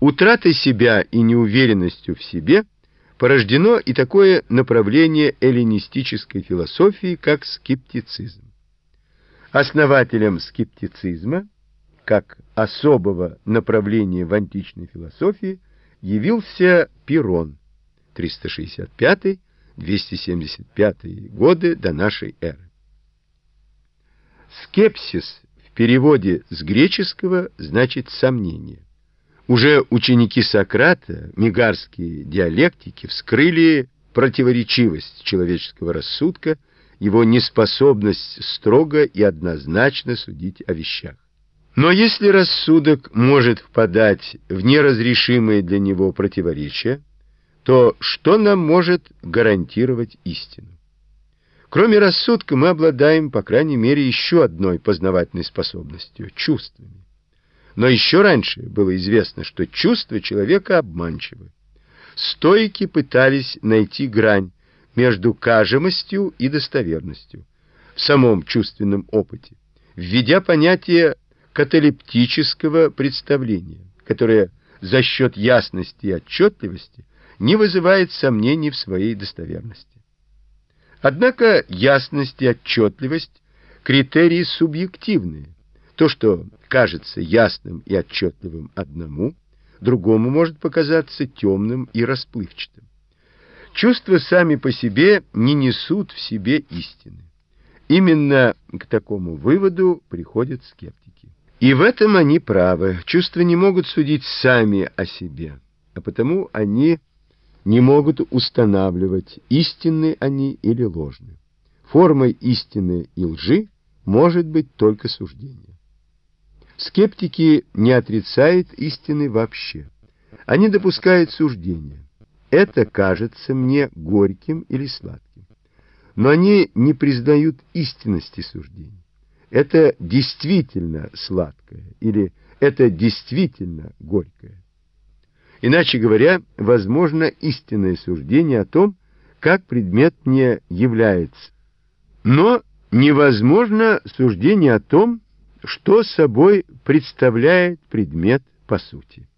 Утратой себя и неуверенностью в себе порождено и такое направление эллинистической философии, как скептицизм. Основателем скептицизма, как особого направления в античной философии, явился Пирон, 365-275 годы до нашей эры. Скепсис в переводе с греческого значит «сомнение». Уже ученики Сократа, мегарские диалектики, вскрыли противоречивость человеческого рассудка, его неспособность строго и однозначно судить о вещах. Но если рассудок может впадать в неразрешимые для него противоречия, то что нам может гарантировать истину? Кроме рассудка мы обладаем, по крайней мере, еще одной познавательной способностью — чувствами. Но еще раньше было известно, что чувства человека обманчивы. Стоики пытались найти грань между кажемостью и достоверностью в самом чувственном опыте, введя понятие каталептического представления, которое за счет ясности и отчетливости не вызывает сомнений в своей достоверности. Однако ясность и отчетливость — критерии субъективные. То, что кажется ясным и отчетливым одному, другому может показаться темным и расплывчатым. Чувства сами по себе не несут в себе истины. Именно к такому выводу приходят скептики. И в этом они правы. Чувства не могут судить сами о себе, а потому они не могут устанавливать, истинны они или ложны. Формой истины и лжи может быть только суждение. Скептики не отрицают истины вообще. Они допускают суждение. Это кажется мне горьким или сладким. Но они не признают истинности суждений. Это действительно сладкое или это действительно горькое. Иначе говоря, возможно истинное суждение о том, как предмет не является. Но невозможно суждение о том, что собой представляет предмет по сути.